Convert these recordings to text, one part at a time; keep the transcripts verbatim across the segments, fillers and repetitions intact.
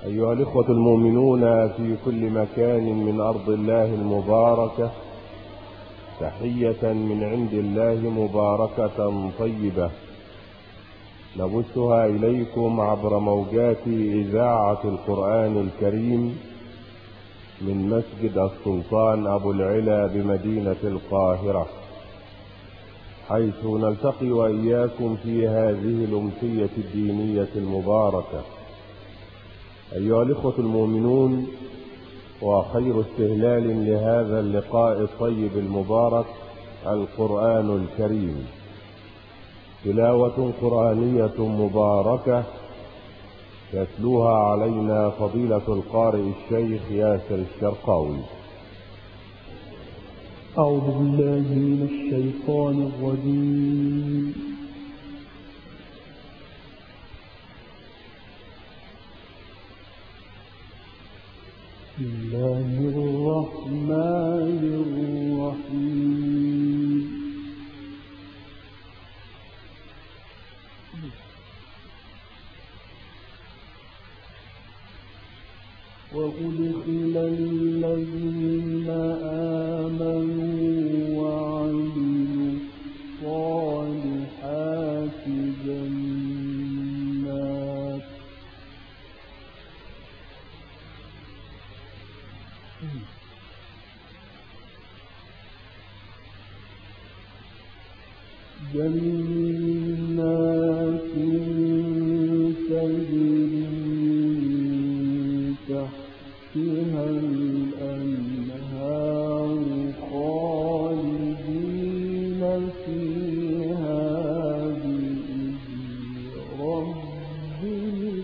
أيها الإخوة المؤمنون في كل مكان من أرض الله المباركة، تحية من عند الله مباركة طيبة نبثها إليكم عبر موجات إذاعة القرآن الكريم من مسجد السلطان أبو العلا بمدينة القاهرة، حيث نلتقي وإياكم في هذه الأمسية الدينية المباركة. أيها الإخوة المؤمنون، وخير استهلال لهذا اللقاء الطيب المبارك القرآن الكريم، تلاوة قرآنية مباركة يتلوها علينا فضيلة القارئ الشيخ ياسر الشرقاوي. أعوذ بالله من الشيطان الرجيم. بسم الله الرحمن الرحيم. وأدخل الذين آمنوا وعملوا الصالحات جنات جنات تجري تحتها الأنهار خالدين فيها بإذن ربهم.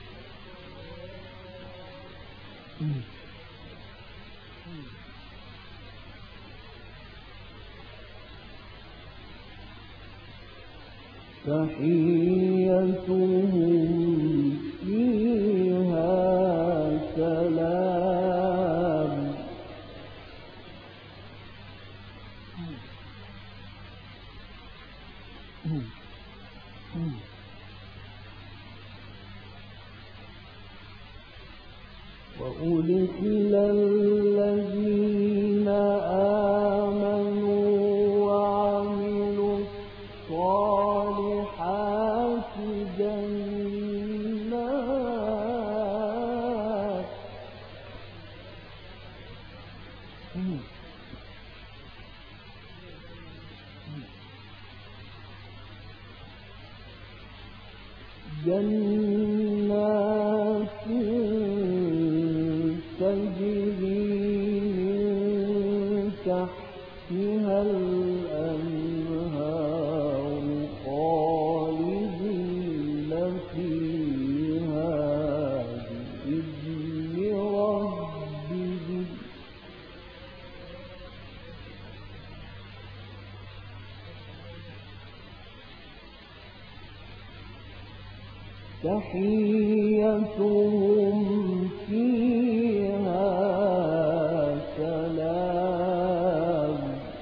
تحيتهم فيها سلام. وأدخل الذين آمنوا وعملوا الصالحات جنات جنات تجري من تحتها الأنهار خالدين فيها بإذن ربهم. تحيتهم فيها سلام.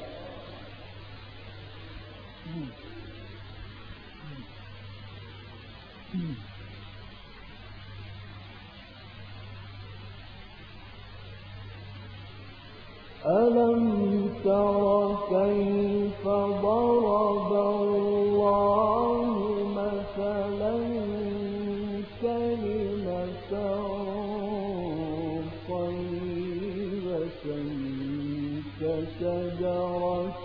ألم تر كيف ضرب الله مثلا كلمة طيبة كشجرة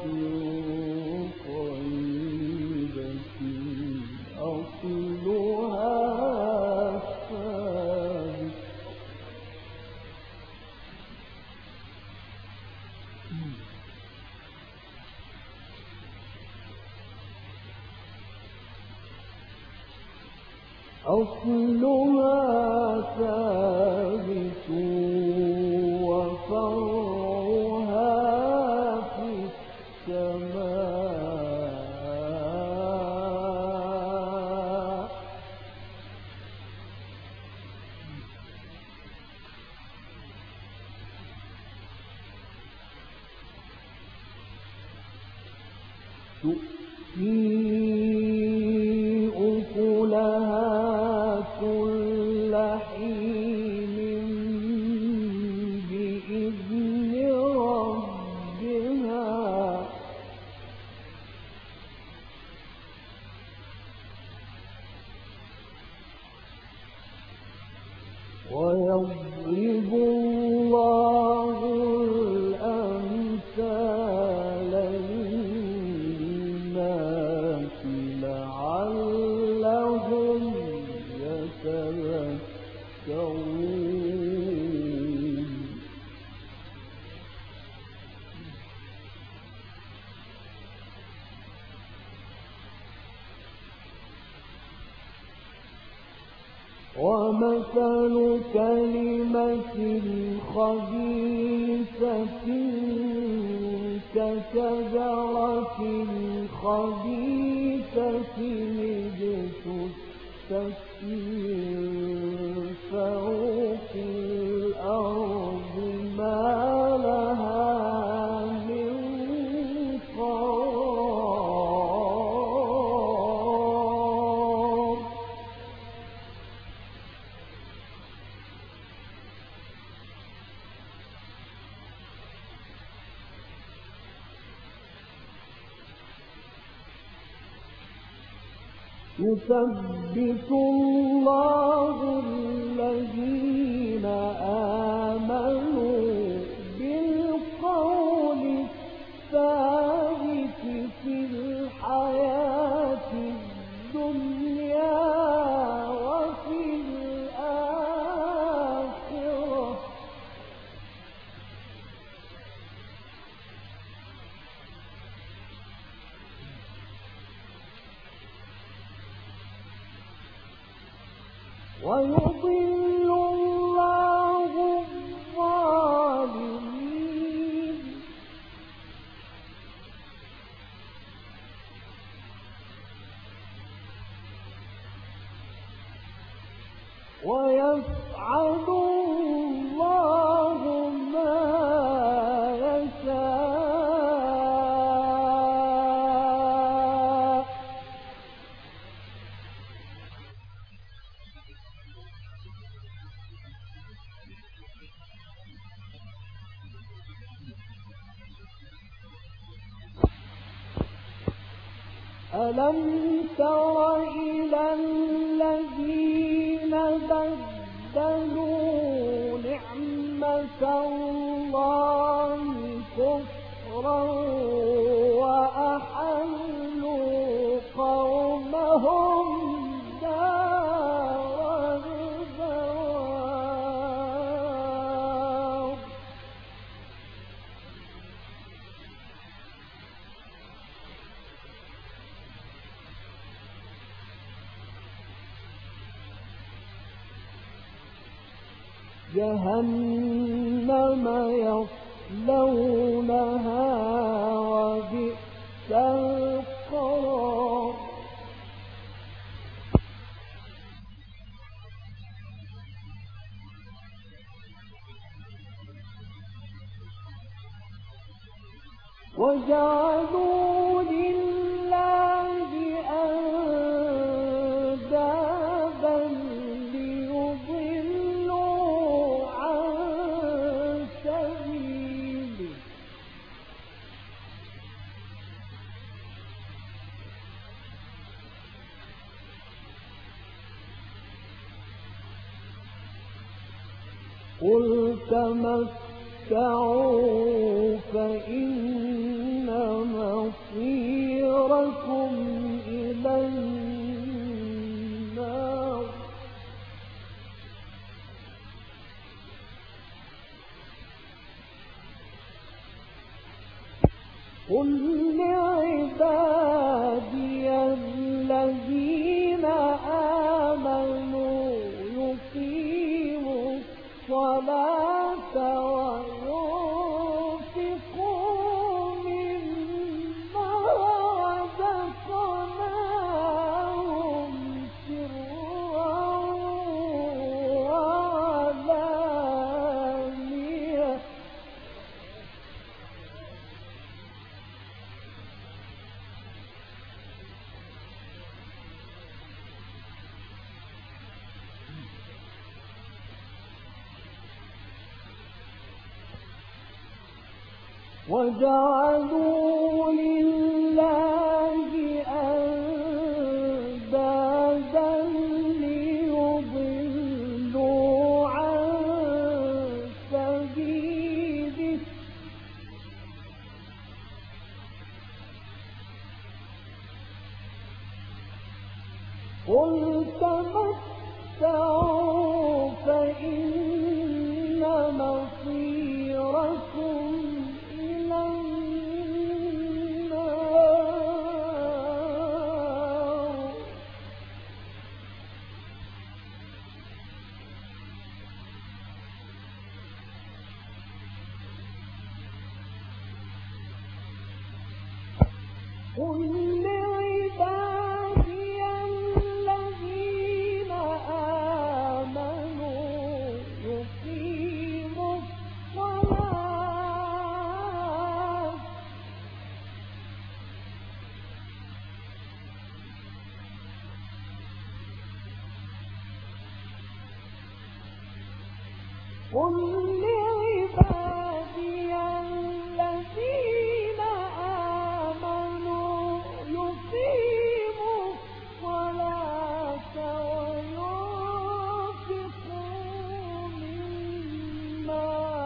طيبة أصلها ثابت. أصلها ثابت وفرعها في السماء. تؤتي أكلها كل حين ويضرب الله الأمثال للناس لعلهم يتذكرون. ومثل كلمة خبيثة كشجرة خبيثة اجتثت من فوق الأرض ما لها من قرار. يثبت الله الذين آمنوا بالقول الثابت في الحياة الدنيا وفي الآخرة. ويضل الله الظالمين ويفعل الله ما يشاء. ألم تر إلى الذين بدلوا نعمة الله كفرا وأحلوا قومهم دار البوار. جهنم يصلونها وبئس القرار. وجعلوا لله أندادا ليضلوا عن سبيله. قل تمتعوا فإن مصيركم إلى النار. قل لعبادي الذين آمنوا يقيموا الصلاة وينفقوا مما رزقناهم سرا وعلانية. وجعلوا لله أندادا ليضلوا عن مصيركم إلى النار. قل لعبادي الذين آمنوا يقيموا الصلاة قل لعبادي الذين آمنوا يقيموا الصلاة وينفقوا مما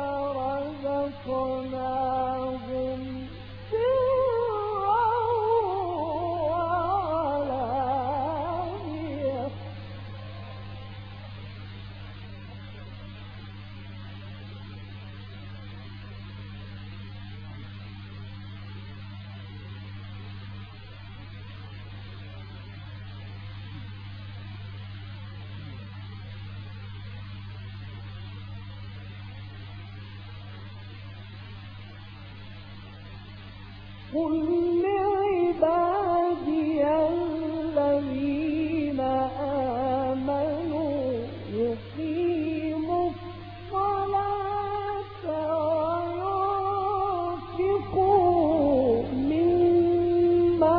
رزقناهم سرا وعلانية. قل لعبادي الذين آمنوا يقيموا الصلاة وينفقوا مما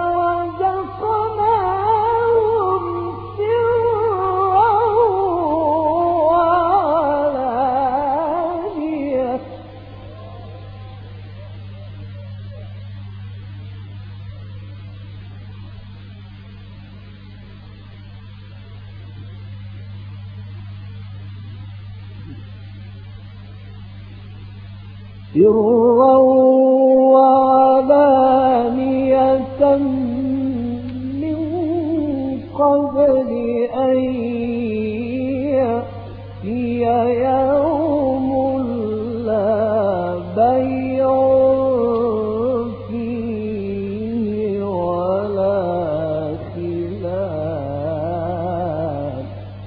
رزقناهم سرا وعلانية. سرا وعلانية من قبل أن يأتي يوم لا بيع فيه ولا خلال.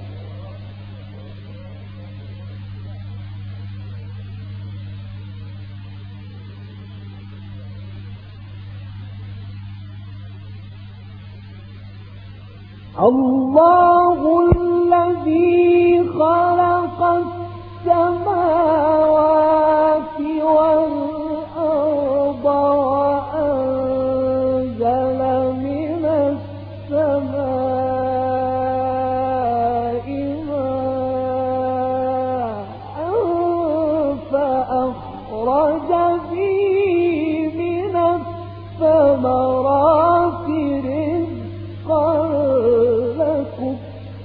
الله الذي خلق السماوات والأرض وأنزل من السماء ماء فأخرج به من الثمرات رزقا لكم.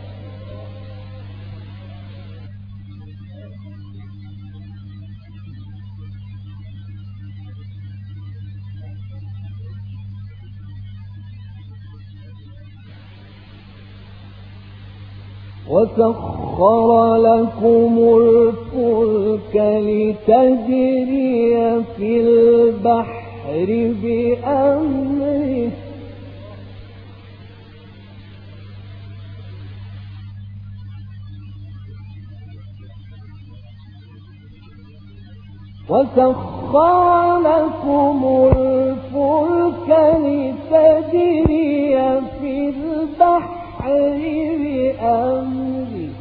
وسخر لكم الفلك لتجري في البحر بأمره وسخر لكم الفلك لتجري في البحر بأمره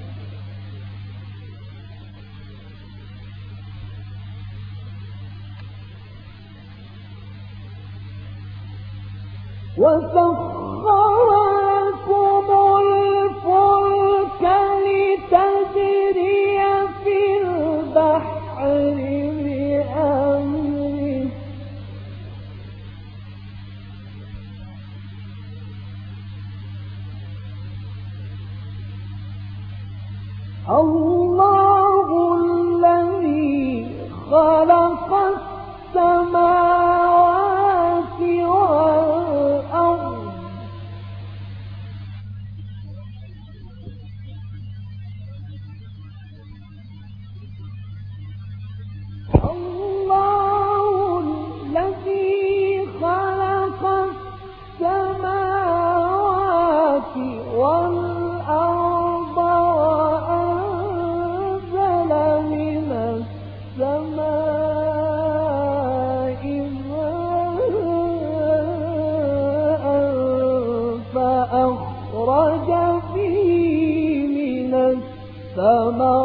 وسخر لكم الفلك لتجري في البحر بأمره الله الذي خلق السماوات والأرض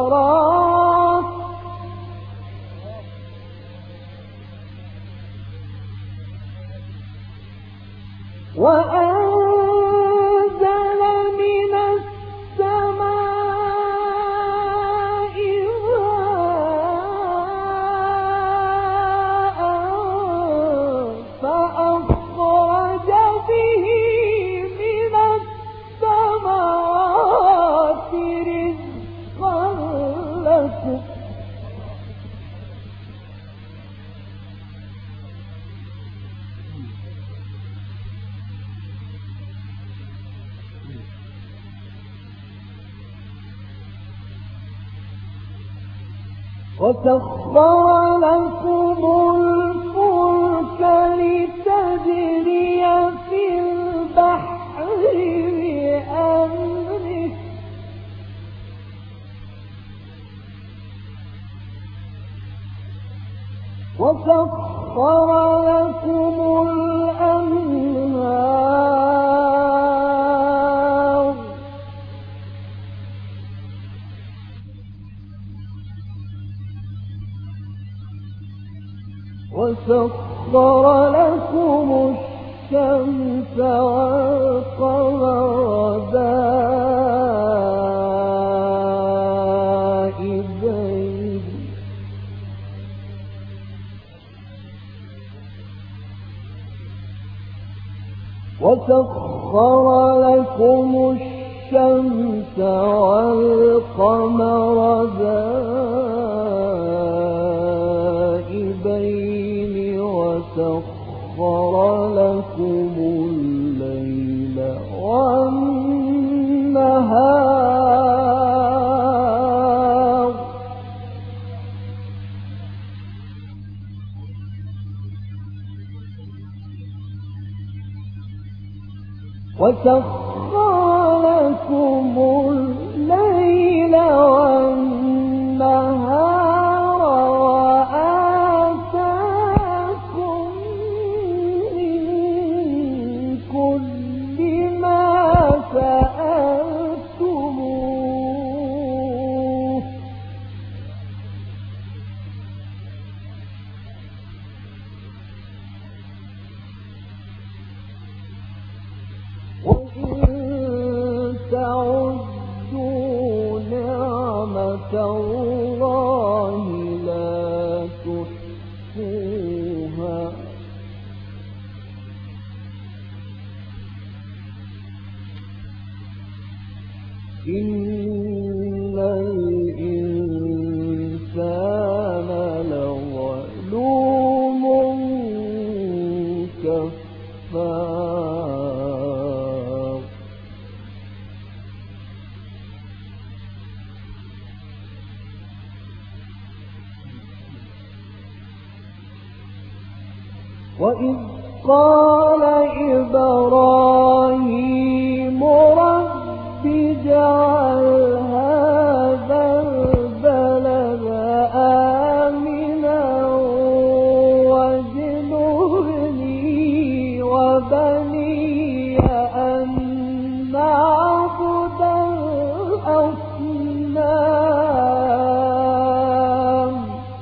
الثمرات وأنزل من السماء ماء فأخرج به من الثمرات رزقا لكم وسخر لكم الفلك لتجري في البحر بأمره وسخر لكم الأنهار وسخر لكم الشمس والقمر دائبين وسخر لكم الشمس والقمر دائبين وسخر لكم الليل والنهار وسخر لكم الليل والنهار وآتاكم من كل ما سألتموه وإن تعدوا نعمة الله لا تحصوها إن الإنسان لظلوم كفار وإذ قال إبراهيم رب اجعل هذا البلد آمنا واجنبني وبني أن نعبد الأصنام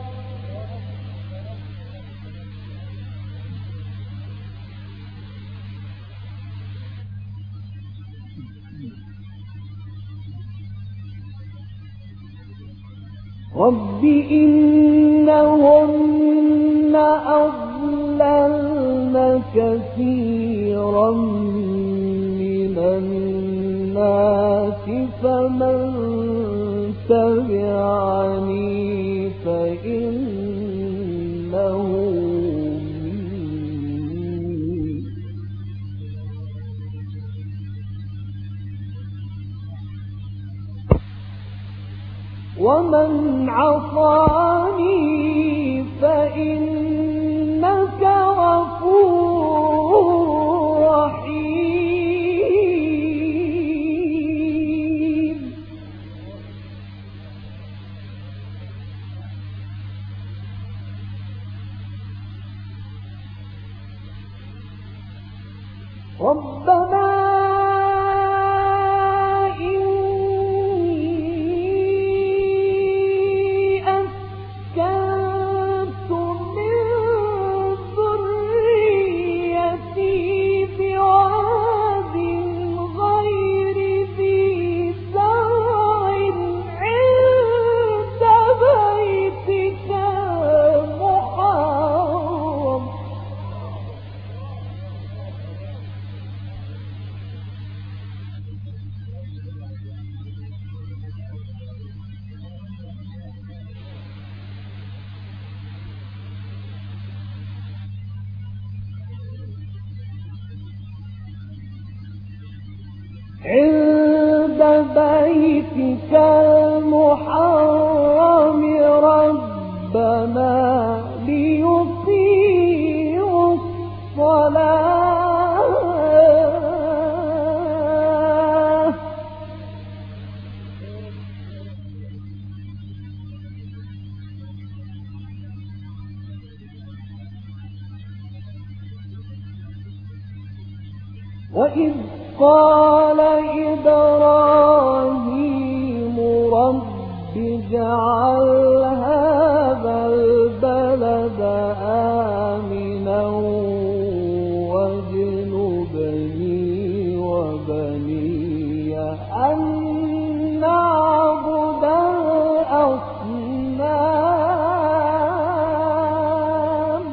رب إنهن أضللن كثيرا من الناس فمن تبعني فإنه مني ومن عصاني فإنك غفور رحيم ربنا بيتك المحرم ربنا ليقيموا الصلاة وإذ قال إبراهيم رب اجعل هذا البلد آمنا واجنبني وبني أن نعبد الأصنام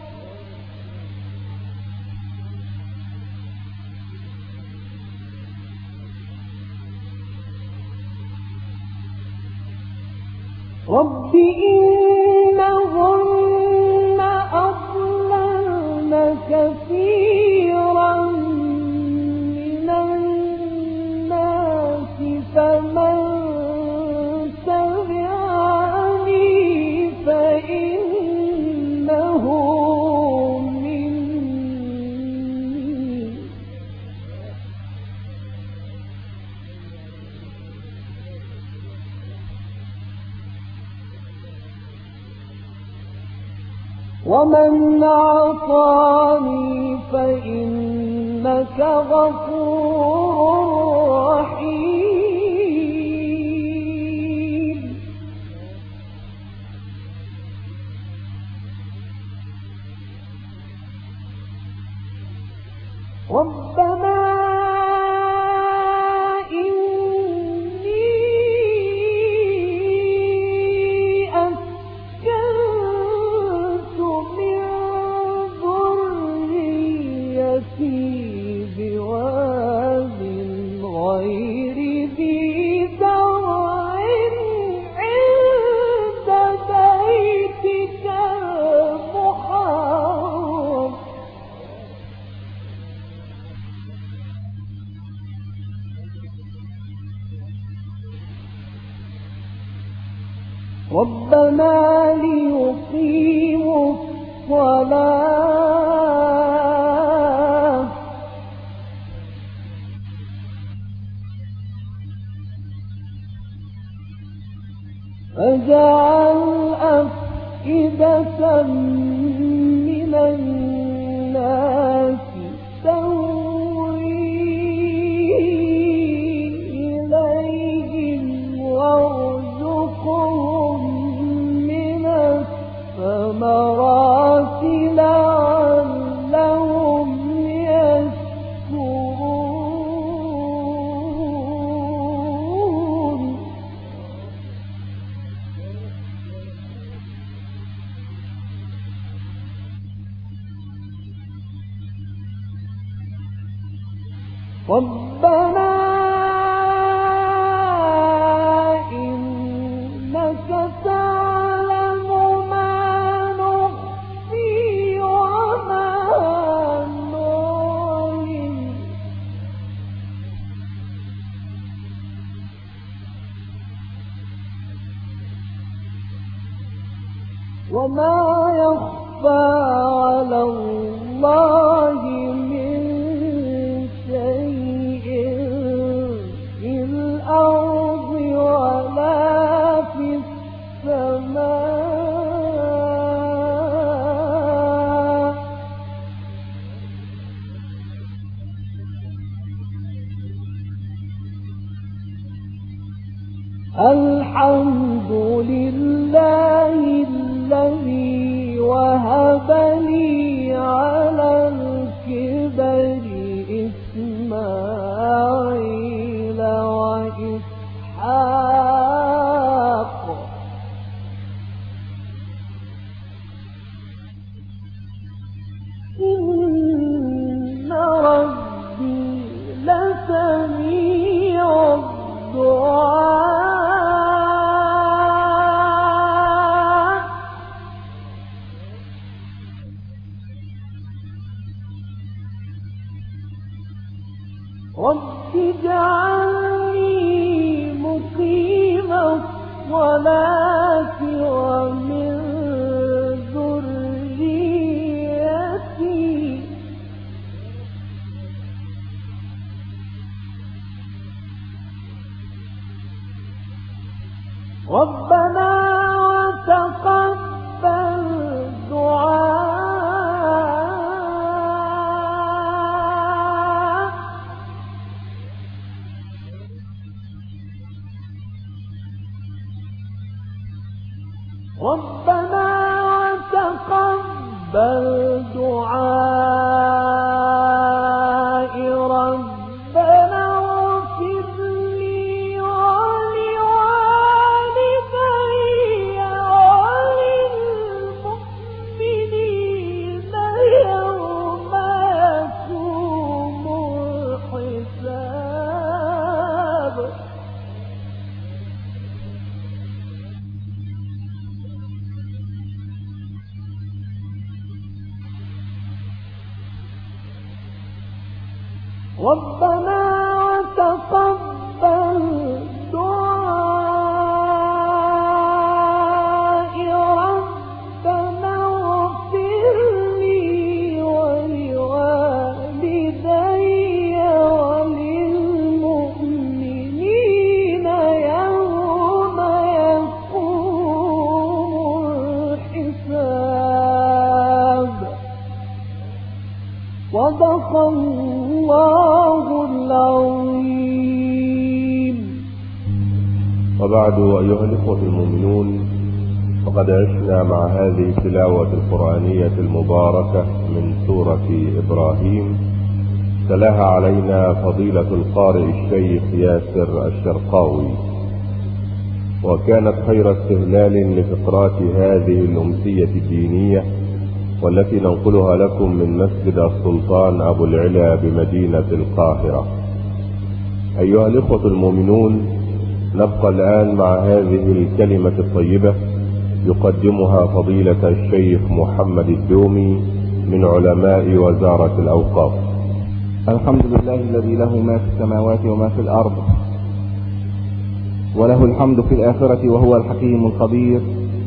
رب إنهن أضللن كثيرا من الناس فمن تبعني فإنه مني ومن عصاني فإنك غفور رحيم ربنا بواد غير ذي زرع عند بيتك المحرم ربنا ليقيموا الصلاة فاجعل أفئدة من الناس تهوي إليهم وارزقهم من الثمرات لعلهم يشكرون ربنا إنك تعلم ما نخفي وما نعلن وما يخفى على الله من شيء في الأرض ولا في السماء الحمد لله الذي وهب لي على الكبر بناتي ومن ذريتي ربنا وتقبل دعاء ربنا وتقبل دعاء ربنا اغفر لي ولوالدي وللمؤمنين يوم يقوم الحساب ربنا وتقبل دعاء ربنا اغفر لي ولوالدي وللمؤمنين يوم يقوم الحساب صدق الله العظيم. وبعد أيها الإخوة المؤمنون، فقد عشنا مع هذه التلاوة القرآنية المباركة من سورة إبراهيم تلاها علينا فضيلة القارئ الشيخ ياسر الشرقاوي، وكانت خير استهلال لفقرات هذه الأمسية الدينية والتي ننقلها لكم من مسجد السلطان أبو العلا بمدينة القاهرة. أيها الإخوة المؤمنون، نبقى الآن مع هذه الكلمة الطيبة يقدمها فضيلة الشيخ محمد الدومي من علماء وزارة الأوقاف. الحمد لله الذي له ما في السماوات وما في الأرض، وله الحمد في الآخرة، وهو الحكيم الخبير،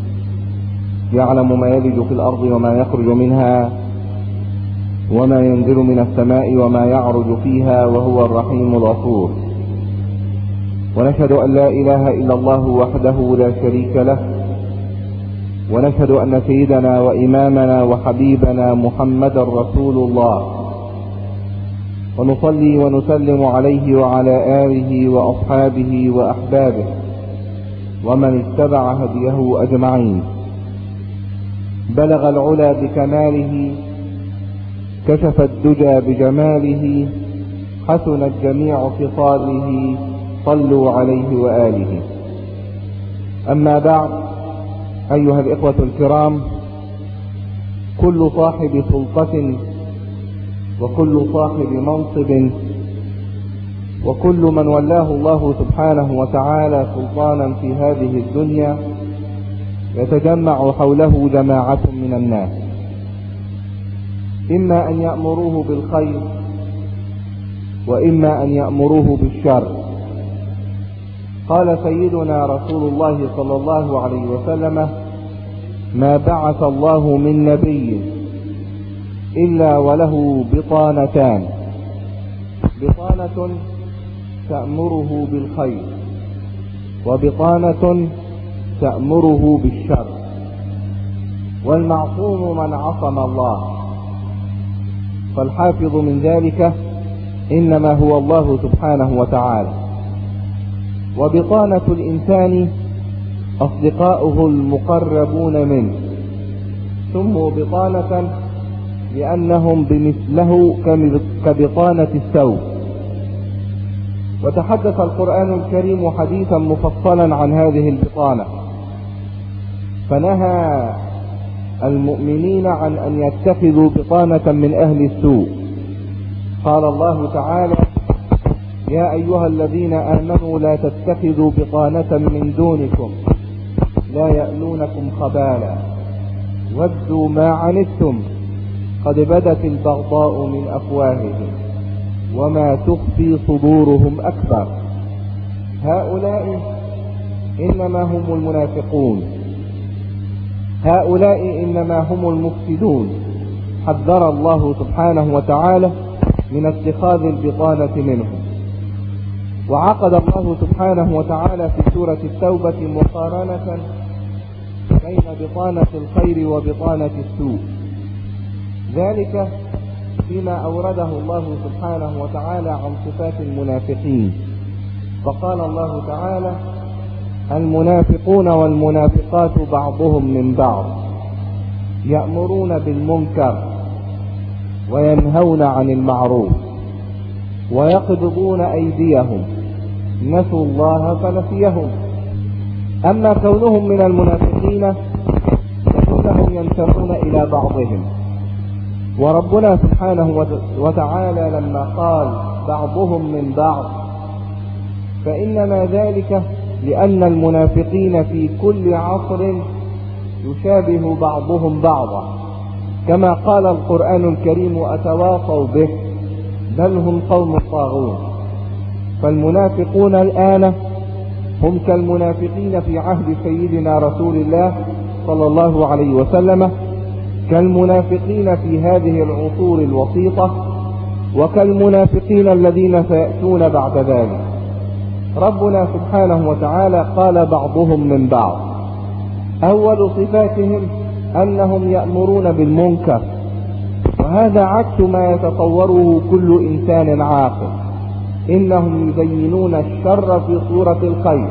يعلم ما يلج في الأرض وما يخرج منها وما ينزل من السماء وما يعرج فيها، وهو الرحيم الغفور. ونشهد أن لا إله إلا الله وحده لا شريك له، ونشهد أن سيدنا وإمامنا وحبيبنا محمد رسول الله، ونصلي ونسلم عليه وعلى آله وأصحابه وأحبابه ومن اتبع هديه أجمعين. بلغ العلا بكماله، كشف الدجى بجماله، حسنت جميع خصاله، صلوا عليه وآله. أما بعد، أيها الإخوة الكرام، كل صاحب سلطة وكل صاحب منصب وكل من ولاه الله سبحانه وتعالى سلطانا في هذه الدنيا يتجمع حوله جماعة من الناس، إما أن يأمروه بالخير وإما أن يأمروه بالشر. قال سيدنا رسول الله صلى الله عليه وسلم: ما بعث الله من نبي إلا وله بطانتان، بطانة تأمره بالخير وبطانة تأمره بالشر، والمعصوم من عصم الله، فالحافظ من ذلك إنما هو الله سبحانه وتعالى. وبطانة الإنسان أصدقاؤه المقربون منه، سموا بطانة لأنهم بمثله كبطانة الثوب. وتحدث القرآن الكريم حديثا مفصلا عن هذه البطانة، فنهى المؤمنين عن أن يتخذوا بطانة من أهل السوء. قال الله تعالى: يا أيها الذين آمنوا لا تتخذوا بطانة من دونكم لا يألونكم خبالا ودوا ما عنتم قد بدت البغضاء من أفواههم وما تخفي صدورهم أكبر. هؤلاء إنما هم المنافقون، هؤلاء إنما هم المفسدون. حذر الله سبحانه وتعالى من اتخاذ البطانة منهم. وعقد الله سبحانه وتعالى في سورة التوبة مقارنة بين بطانة الخير وبطانة السوء، ذلك فيما أورده الله سبحانه وتعالى عن صفات المنافقين. فقال الله تعالى: المنافقون والمنافقات بعضهم من بعض يأمرون بالمنكر وينهون عن المعروف ويقبضون أيديهم نسوا الله فنسيهم. أما كونهم من المنافقين فإنهم ينتمون إلى بعضهم، وربنا سبحانه وتعالى لما قال بعضهم من بعض فإنما ذلك لأن المنافقين في كل عصر يشابه بعضهم بعضا، كما قال القرآن الكريم: أتواصوا به بل هم قوم طاغون. فالمنافقون الآن هم كالمنافقين في عهد سيدنا رسول الله صلى الله عليه وسلم، كالمنافقين في هذه العصور الوسيطة، وكالمنافقين الذين سيأتون بعد ذلك. ربنا سبحانه وتعالى قال بعضهم من بعض. أول صفاتهم أنهم يأمرون بالمنكر، وهذا عكس ما يتصوره كل إنسان عاقل. إنهم يزينون الشر في صورة الخير،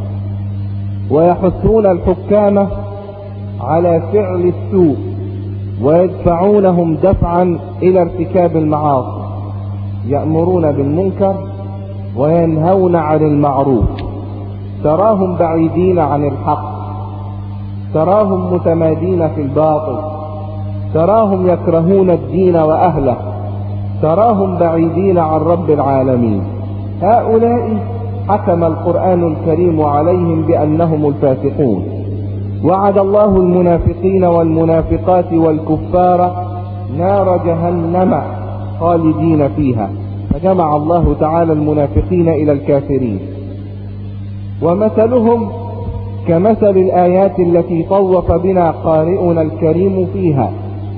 ويحثون الحكام على فعل السوء، ويدفعونهم دفعا إلى ارتكاب المعاصي. يأمرون بالمنكر وينهون عن المعروف. تراهم بعيدين عن الحق، تراهم متمادين في الباطل، تراهم يكرهون الدين وأهله، تراهم بعيدين عن رب العالمين. هؤلاء حكم القرآن الكريم عليهم بأنهم الفاسقون. وعد الله المنافقين والمنافقات والكفار نار جهنم خالدين فيها، فجمع الله تعالى المنافقين إلى الكافرين. ومثلهم كمثل الآيات التي طوف بنا قارئنا الكريم فيها،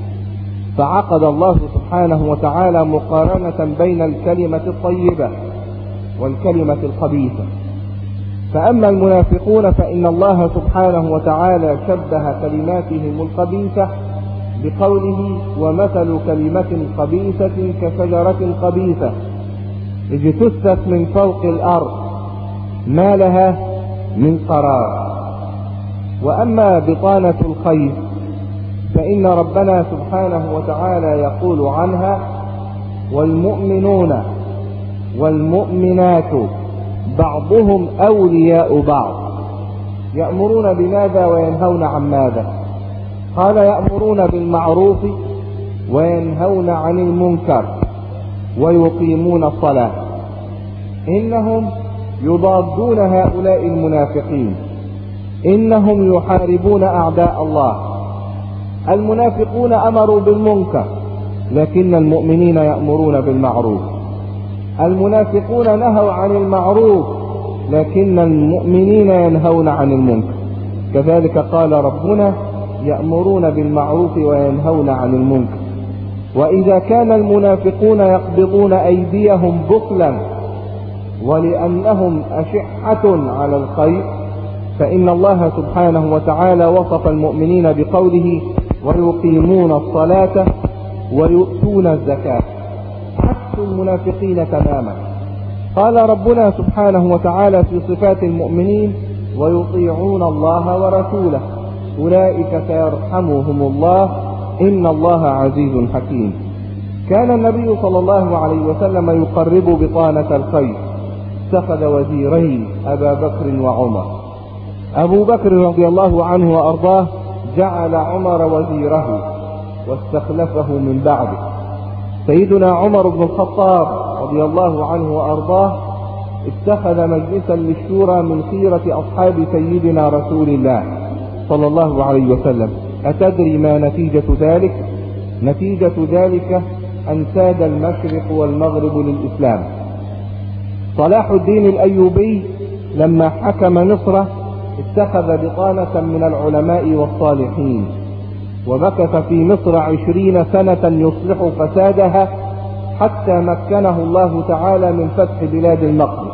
فعقد الله سبحانه وتعالى مقارنة بين الكلمة الطيبة والكلمة الخبيثة. فأما المنافقون فإن الله سبحانه وتعالى شبه كلماتهم الخبيثة بقوله: ومثل كلمة خبيثة كشجرة خبيثة اجتثت من فوق الأرض ما لها من قرار. وأما بطانة الخير فإن ربنا سبحانه وتعالى يقول عنها: والمؤمنون والمؤمنات بعضهم أولياء بعض يأمرون بماذا وينهون عن ماذا؟ قال: يأمرون بالمعروف وينهون عن المنكر ويقيمون الصلاة. إنهم يضادون هؤلاء المنافقين، إنهم يحاربون أعداء الله. المنافقون أمروا بالمنكر لكن المؤمنين يأمرون بالمعروف، المنافقون نهوا عن المعروف لكن المؤمنين ينهون عن المنكر. كذلك قال ربنا: يأمرون بالمعروف وينهون عن المنكر. وإذا كان المنافقون يقبضون أيديهم بخلا ولأنهم أشحة على الخير، فإن الله سبحانه وتعالى وصف المؤمنين بقوله: ويقيمون الصلاة ويؤتون الزكاة، عكس المنافقين تماما. قال ربنا سبحانه وتعالى في صفات المؤمنين: ويطيعون الله ورسوله أولئك سيرحمهم الله إن الله عزيز حكيم. كان النبي صلى الله عليه وسلم يقرب بطانة الخير، اتخذ وزيرين أبا بكر وعمر. أبو بكر رضي الله عنه وأرضاه جعل عمر وزيره واستخلفه من بعده. سيدنا عمر بن الخطاب رضي الله عنه وأرضاه اتخذ مجلسا للشورى من خيرة أصحاب سيدنا رسول الله صلى الله عليه وسلم. أتدري ما نتيجة ذلك؟ نتيجة ذلك أن ساد المشرق والمغرب للإسلام. صلاح الدين الأيوبي لما حكم مصر اتخذ بطانة من العلماء والصالحين، ومكث في مصر عشرين سنة يصلح فسادها حتى مكنه الله تعالى من فتح بلاد المقدس.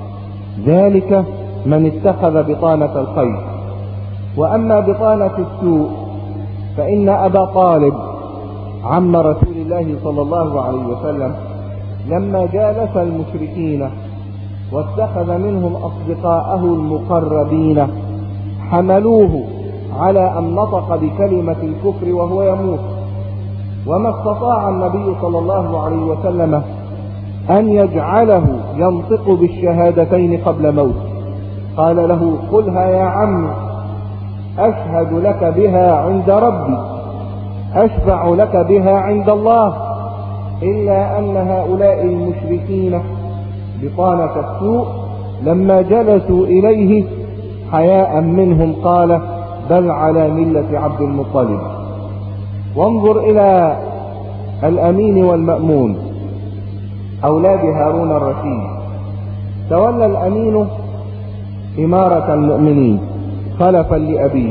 ذلك من اتخذ بطانة الخير. وأما بطانة السوء فإن أبا طالب عم رسول الله صلى الله عليه وسلم لما جالس المشركين واتخذ منهم أصدقاءه المقربين حملوه على أن نطق بكلمة الكفر وهو يموت، وما استطاع النبي صلى الله عليه وسلم أن يجعله ينطق بالشهادتين قبل موته. قال له: قلها يا عم، أشهد لك بها عند ربي، أشفع لك بها عند الله، إلا أن هؤلاء المشركين بطانة السوء لما جلسوا إليه حياء منهم قال: بل على ملة عبد المطلب. وانظر إلى الأمين والمأمون أولاد هارون الرشيد. تولى الأمين إمارة المؤمنين خلفا لأبيه،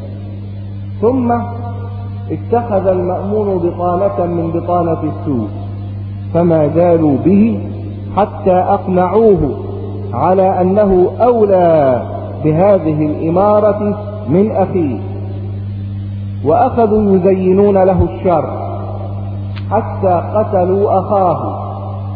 ثم اتخذ المأمون بطانة من بطانة السوء، فما زالوا به حتى أقنعوه على أنه أولى بهذه الإمارة من أخيه، وأخذوا يزينون له الشر حتى قتلوا أخاه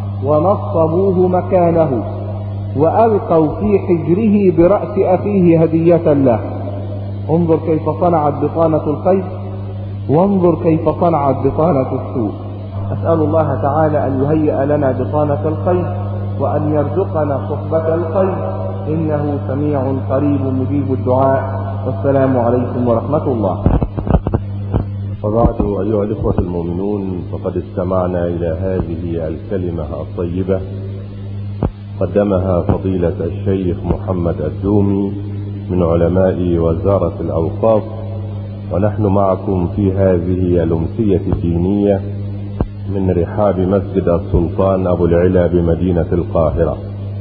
ونصبوه مكانه، وألقوا في حجره برأس أخيه هدية له. انظر كيف صنعت بطانة الخير، وانظر كيف صنعت بطانة السوء. أسأل الله تعالى أن يهيئ لنا بطانة الخير، وأن يرزقنا صحبة الخير، إنه سميع قريب مجيب الدعاء. والسلام عليكم ورحمة الله. وبعد، أيها الإخوة المؤمنون، فقد استمعنا إلى هذه الكلمة الطيبة قدمها فضيلة الشيخ محمد الدومي من علماء وزارة الأوقاف، ونحن معكم في هذه الأمسية الدينية من رحاب مسجد السلطان أبو العلا بمدينة القاهرة.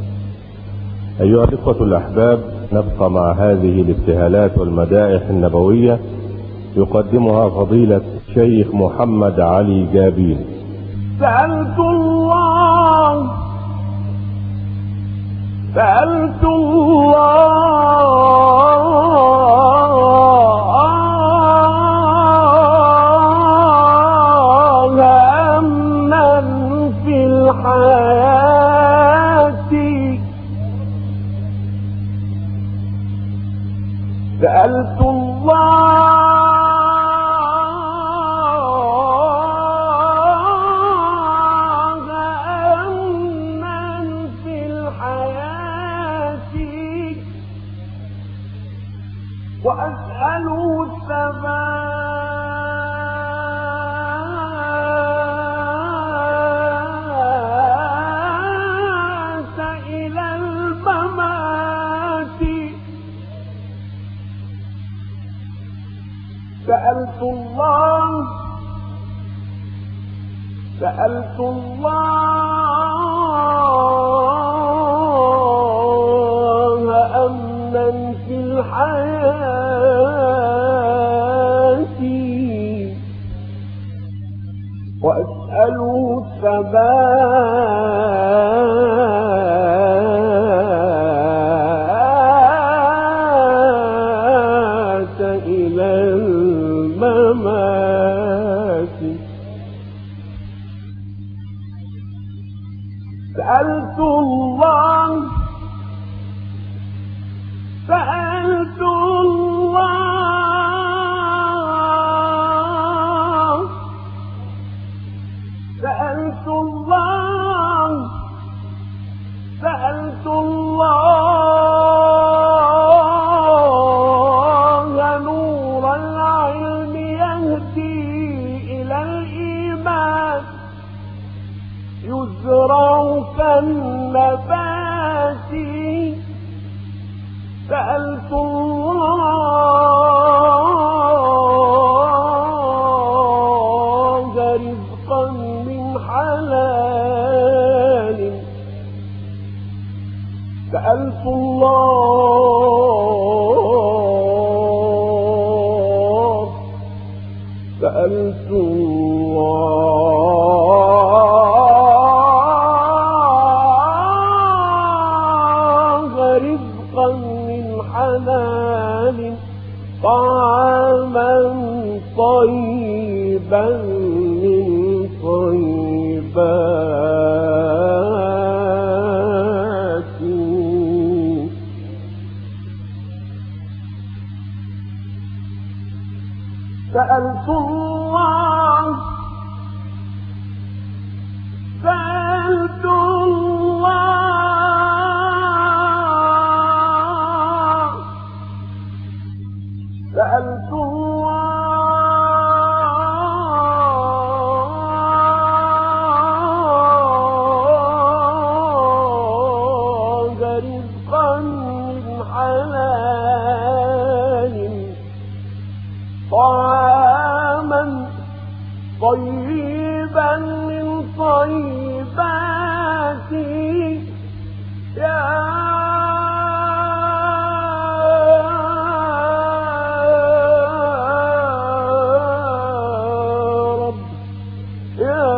أيها الإخوة الأحباب، نبقى مع هذه الابتهالات والمدائح النبوية يقدمها فضيلة الشيخ محمد علي جابين. سألت الله سألت الله أمنا في الحياة، سألت الله وأسأل الثبات إلى الممات. سألت الله سألت الله أمنا في الحياة، وأسأل الثبات إلى الممات. سألت الله سألت الله سألت الله سألت الله رزقا من حلال طعاما طيبا من طيبات سألت الله سألت الله سألت الله رزقا من حلال طعاما طيبا من طيبات يا رب يا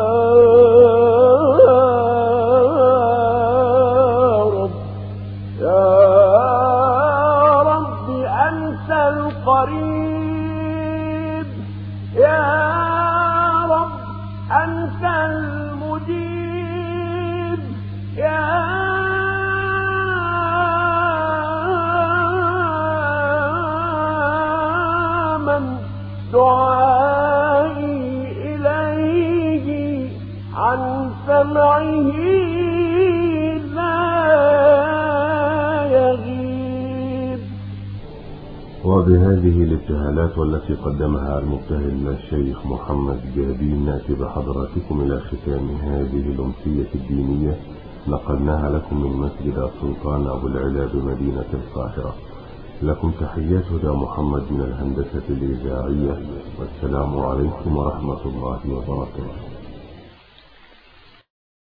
رب يا رب أنت القريب يا رب أنت المجيب يا من دعائي إليه عن سمعه لا يغيب. وبهذه الابتهالات والتي قدمها المبتهل الشيخ محمد جابين نأتي بحضراتكم إلى ختام هذه الأمسية الدينية نقلناها لكم من مسجد السلطان أبو العلا بمدينة القاهرة. لكم تحيات هدى محمد من الهندسة الإذاعية، والسلام عليكم ورحمة الله وبركاته.